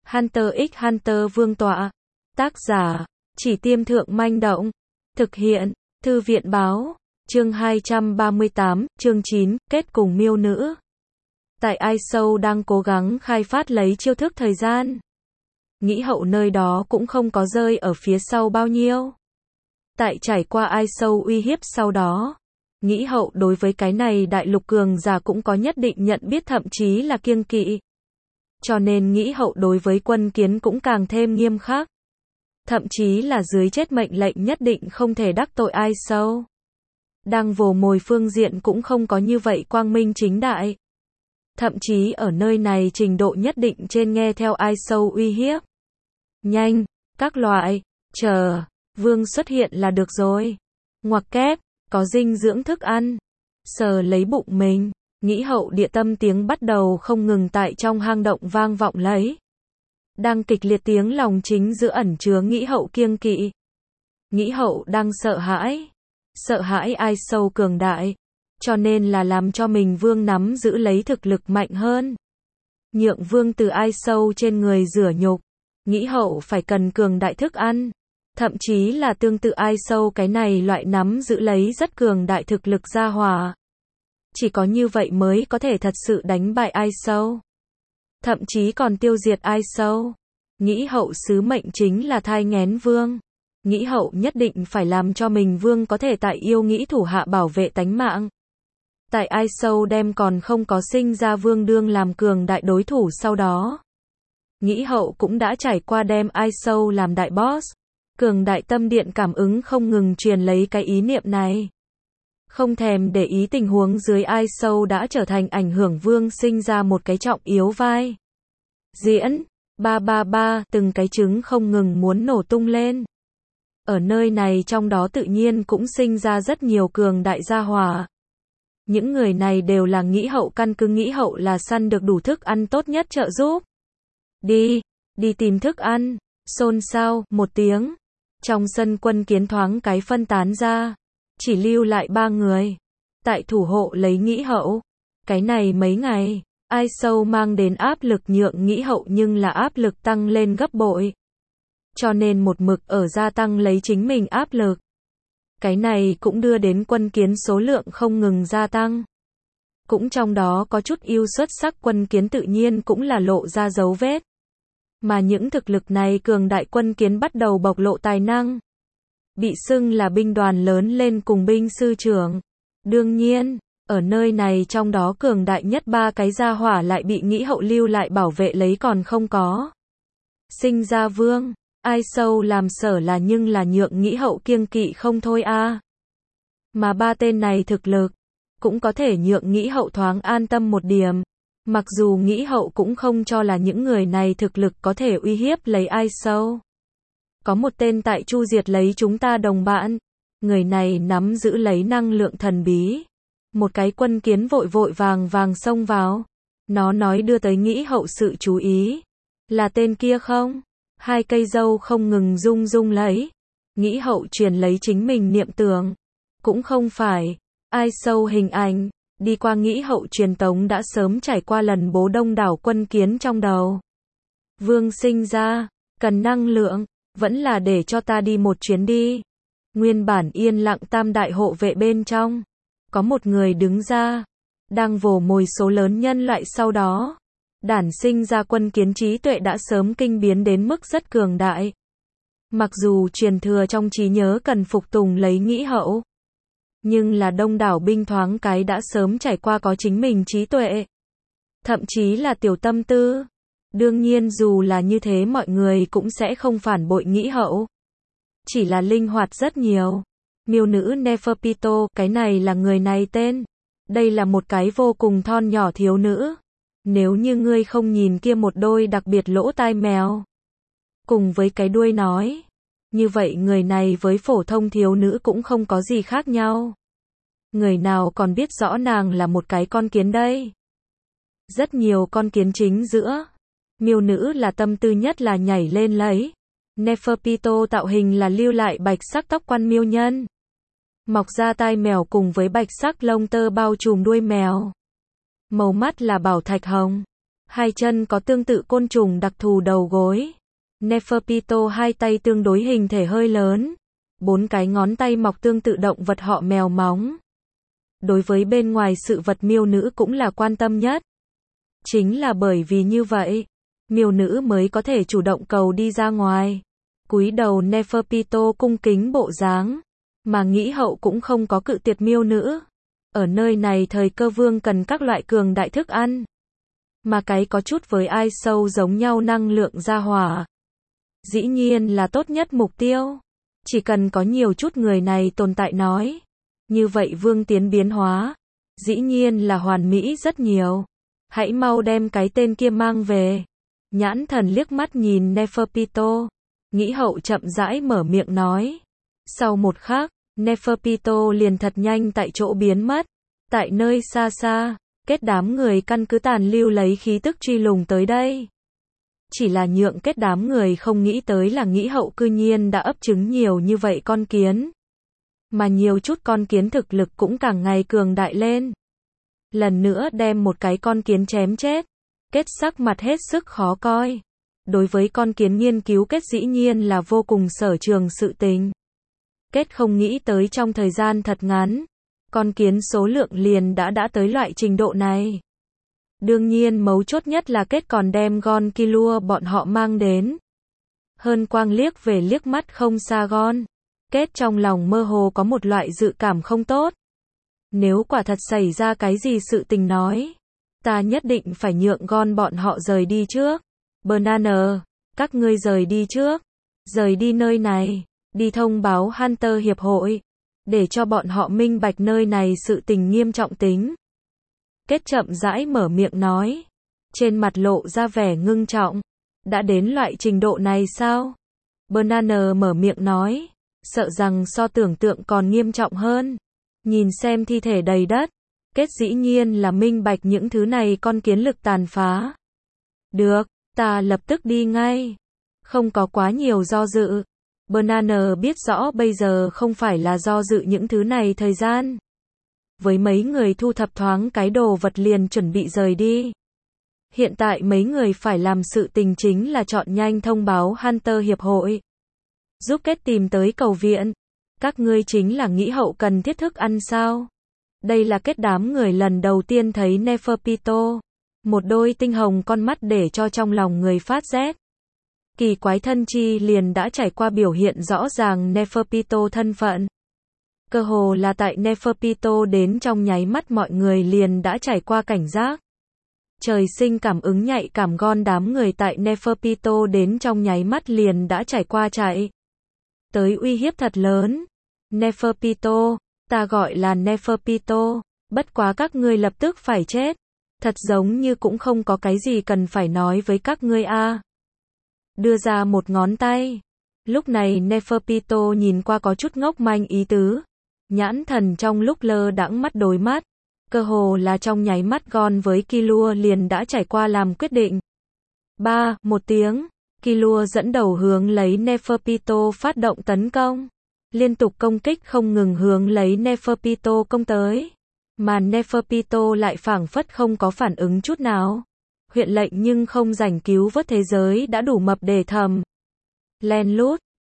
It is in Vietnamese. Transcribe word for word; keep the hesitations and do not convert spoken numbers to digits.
Hunter x Hunter Vương tọa. Tác giả, Chỉ Tiêm Thượng Manh Động. Thực hiện, Thư viện báo. Chương hai trăm ba mươi tám, chương chín, kết cùng miêu nữ. Tại iShow đang cố gắng khai phát lấy chiêu thức thời gian. Nghĩ hậu nơi đó cũng không có rơi ở phía sau bao nhiêu. Tại trải qua iShow uy hiếp sau đó, Nghĩ hậu đối với cái này đại lục cường giả cũng có nhất định nhận biết, thậm chí là kiêng kỵ. Cho nên Nghĩ hậu đối với Quân Kiến cũng càng thêm nghiêm khắc. Thậm chí là dưới chết mệnh lệnh nhất định không thể đắc tội iShow. Đang vồ mồi phương diện cũng không có như vậy quang minh chính đại. Thậm chí ở nơi này trình độ nhất định trên nghe theo iShow uy hiếp. Nhanh, các loại, chờ, Vương xuất hiện là được rồi. Ngoặc kép, có dinh dưỡng thức ăn. Sờ lấy bụng mình, Nghĩ hậu địa tâm tiếng bắt đầu không ngừng tại trong hang động vang vọng lấy. Đang kịch liệt tiếng lòng chính giữa ẩn chứa Nghĩ hậu kiêng kỵ. Nghĩ hậu đang sợ hãi. Sợ hãi iShow cường đại. Cho nên là làm cho mình Vương nắm giữ lấy thực lực mạnh hơn. Nhượng Vương từ iShow trên người rửa nhục. Nghĩ hậu phải cần cường đại thức ăn. Thậm chí là tương tự iShow cái này loại nắm giữ lấy rất cường đại thực lực gia hỏa. Chỉ có như vậy mới có thể thật sự đánh bại iShow. Thậm chí còn tiêu diệt iShow. Nghĩ hậu sứ mệnh chính là thai nghén Vương. Nghĩ hậu nhất định phải làm cho mình Vương có thể tại yêu nghĩ thủ hạ bảo vệ tánh mạng. Tại iShow đem còn không có sinh ra Vương đương làm cường đại đối thủ sau đó. Nghĩ hậu cũng đã trải qua đem iShow làm đại boss. Cường đại tâm điện cảm ứng không ngừng truyền lấy cái ý niệm này. Không thèm để ý tình huống dưới iShow đã trở thành ảnh hưởng Vương sinh ra một cái trọng yếu vai. Diễn, ba ba ba, từng cái trứng không ngừng muốn nổ tung lên. Ở nơi này trong đó tự nhiên cũng sinh ra rất nhiều cường đại gia hỏa. Những người này đều là Nghĩ hậu căn cứ Nghĩ hậu là săn được đủ thức ăn tốt nhất trợ giúp. Đi, đi tìm thức ăn, xôn xao, một tiếng. Trong sân Quân Kiến thoáng cái phân tán ra. Chỉ lưu lại ba người. Tại thủ hộ lấy Nghĩ hậu. Cái này mấy ngày, iShow mang đến áp lực nhượng Nghĩ hậu nhưng là áp lực tăng lên gấp bội. Cho nên một mực ở gia tăng lấy chính mình áp lực. Cái này cũng đưa đến Quân Kiến số lượng không ngừng gia tăng. Cũng trong đó có chút ưu xuất sắc Quân Kiến tự nhiên cũng là lộ ra dấu vết. Mà những thực lực này cường đại Quân Kiến bắt đầu bộc lộ tài năng. Bị xưng là binh đoàn lớn lên cùng binh sư trưởng. Đương nhiên, ở nơi này trong đó cường đại nhất ba cái gia hỏa lại bị Nghĩ hậu lưu lại bảo vệ lấy còn không có. Sinh ra Vương. iShow làm sở là nhưng là nhượng Nghĩ hậu kiêng kỵ không thôi a. À. Mà ba tên này thực lực cũng có thể nhượng Nghĩ hậu thoáng an tâm một điểm. Mặc dù Nghĩ hậu cũng không cho là những người này thực lực có thể uy hiếp lấy iShow. Có một tên tại chu diệt lấy chúng ta đồng bạn. Người này nắm giữ lấy năng lượng thần bí. Một cái Quân Kiến vội vội vàng vàng xông vào. Nó nói đưa tới Nghĩ hậu sự chú ý. Là tên kia không? Hai cây dâu không ngừng rung rung lấy. Nghĩ hậu truyền lấy chính mình niệm tưởng. Cũng không phải. iShow hình ảnh. Đi qua Nghĩ hậu truyền tống đã sớm trải qua lần bố đông đảo Quân Kiến trong đầu. Vương sinh ra. Cần năng lượng. Vẫn là để cho ta đi một chuyến đi. Nguyên bản yên lặng tam đại hộ vệ bên trong. Có một người đứng ra. Đang vồ mồi số lớn nhân loại sau đó. Đản sinh ra Quân Kiến trí tuệ đã sớm kinh biến đến mức rất cường đại. Mặc dù truyền thừa trong trí nhớ cần phục tùng lấy Nghĩ hậu. Nhưng là đông đảo binh thoáng cái đã sớm trải qua có chính mình trí tuệ. Thậm chí là tiểu tâm tư. Đương nhiên dù là như thế mọi người cũng sẽ không phản bội Nghĩ hậu. Chỉ là linh hoạt rất nhiều. Miêu nữ Neferpito, cái này là người này tên. Đây là một cái vô cùng thon nhỏ thiếu nữ. Nếu như ngươi không nhìn kia một đôi đặc biệt lỗ tai mèo. Cùng với cái đuôi nói. Như vậy người này với phổ thông thiếu nữ cũng không có gì khác nhau. Người nào còn biết rõ nàng là một cái con kiến đây. Rất nhiều con kiến chính giữa. Miêu nữ là tâm tư nhất là nhảy lên lấy. Neferpito tạo hình là lưu lại bạch sắc tóc quan miêu nhân. Mọc ra tai mèo cùng với bạch sắc lông tơ bao trùm đuôi mèo. Màu mắt là bảo thạch hồng. Hai chân có tương tự côn trùng đặc thù đầu gối. Neferpito hai tay tương đối hình thể hơi lớn. Bốn cái ngón tay mọc tương tự động vật họ mèo móng. Đối với bên ngoài sự vật miêu nữ cũng là quan tâm nhất. Chính là bởi vì như vậy, miêu nữ mới có thể chủ động cầu đi ra ngoài. Cúi đầu Neferpito cung kính bộ dáng, mà nghĩ hậu cũng không có cự tuyệt miêu nữ. Ở nơi này thời cơ vương cần các loại cường đại thức ăn. Mà cái có chút với ai sâu giống nhau năng lượng ra hỏa. Dĩ nhiên là tốt nhất mục tiêu. Chỉ cần có nhiều chút người này tồn tại nói. Như vậy vương tiến biến hóa. Dĩ nhiên là hoàn mỹ rất nhiều. Hãy mau đem cái tên kia mang về. Nhãn thần liếc mắt nhìn Neferpito. Nghĩ hậu chậm rãi mở miệng nói. Sau một khắc, Neferpito liền thật nhanh tại chỗ biến mất. Tại nơi xa xa, kết đám người căn cứ tàn lưu lấy khí tức truy lùng tới đây. Chỉ là nhượng kết đám người không nghĩ tới là nghĩ hậu cư nhiên đã ấp trứng nhiều như vậy con kiến. Mà nhiều chút con kiến thực lực cũng càng ngày cường đại lên. Lần nữa đem một cái con kiến chém chết. Kết sắc mặt hết sức khó coi. Đối với con kiến nghiên cứu kết dĩ nhiên là vô cùng sở trường sự tình. Kết không nghĩ tới trong thời gian thật ngắn, con kiến số lượng liền đã đã tới loại trình độ này. Đương nhiên mấu chốt nhất là kết còn đem Gon Killua bọn họ mang đến. Hơn quang liếc về liếc mắt không xa Gon. Kết trong lòng mơ hồ có một loại dự cảm không tốt. Nếu quả thật xảy ra cái gì sự tình nói, ta nhất định phải nhượng Gon bọn họ rời đi trước. Banana, các ngươi rời đi trước. Rời đi nơi này, đi thông báo Hunter Hiệp hội, để cho bọn họ minh bạch nơi này sự tình nghiêm trọng tính. Kết chậm rãi mở miệng nói. Trên mặt lộ ra vẻ ngưng trọng. Đã đến loại trình độ này sao? Banana mở miệng nói. Sợ rằng so tưởng tượng còn nghiêm trọng hơn. Nhìn xem thi thể đầy đất. Kết dĩ nhiên là minh bạch những thứ này con kiến lực tàn phá. Được, ta lập tức đi ngay. Không có quá nhiều do dự. Banana biết rõ bây giờ không phải là do dự những thứ này thời gian. Với mấy người thu thập thoáng cái đồ vật liền chuẩn bị rời đi. Hiện tại mấy người phải làm sự tình chính là chọn nhanh thông báo Hunter Hiệp hội. Giúp kết tìm tới cầu viện. Các ngươi chính là nghĩ hậu cần thiết thức ăn sao? Đây là kết đám người lần đầu tiên thấy Neferpito. Một đôi tinh hồng con mắt để cho trong lòng người phát rét. Kỳ quái thân chi liền đã trải qua biểu hiện rõ ràng Neferpito thân phận. Cơ hồ là tại Neferpito đến trong nháy mắt mọi người liền đã trải qua cảnh giác. Trời sinh cảm ứng nhạy cảm Gon đám người tại Neferpito đến trong nháy mắt liền đã trải qua chạy. Tới uy hiếp thật lớn. Neferpito, ta gọi là Neferpito, bất quá các ngươi lập tức phải chết. Thật giống như cũng không có cái gì cần phải nói với các ngươi a. Đưa ra một ngón tay. Lúc này Neferpito nhìn qua có chút ngốc manh ý tứ. Nhãn thần trong lúc lơ đãng mắt đối mắt. Cơ hồ là trong nháy mắt Gon với Killua liền đã trải qua làm quyết định. Ba, một tiếng. Killua dẫn đầu hướng lấy Neferpito phát động tấn công. Liên tục công kích không ngừng hướng lấy Neferpito công tới. Mà Neferpito lại phảng phất không có phản ứng chút nào. Huyện lệnh nhưng không rảnh cứu vớt thế giới đã đủ mập để thầm. Len lút,